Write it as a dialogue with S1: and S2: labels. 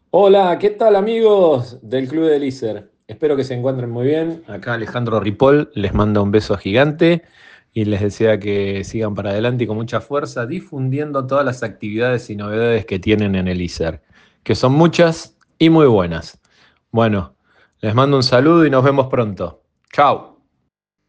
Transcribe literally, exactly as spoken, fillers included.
S1: Hola, ¿qué tal amigos del Club de Lícer? Espero que se encuentren muy bien. Acá Alejandro Ripoll les manda un beso gigante y les desea que sigan para adelante y con mucha fuerza difundiendo todas las actividades y novedades que tienen en el Lícer, que son muchas y muy buenas. Bueno, les mando un saludo y nos vemos pronto. Chao.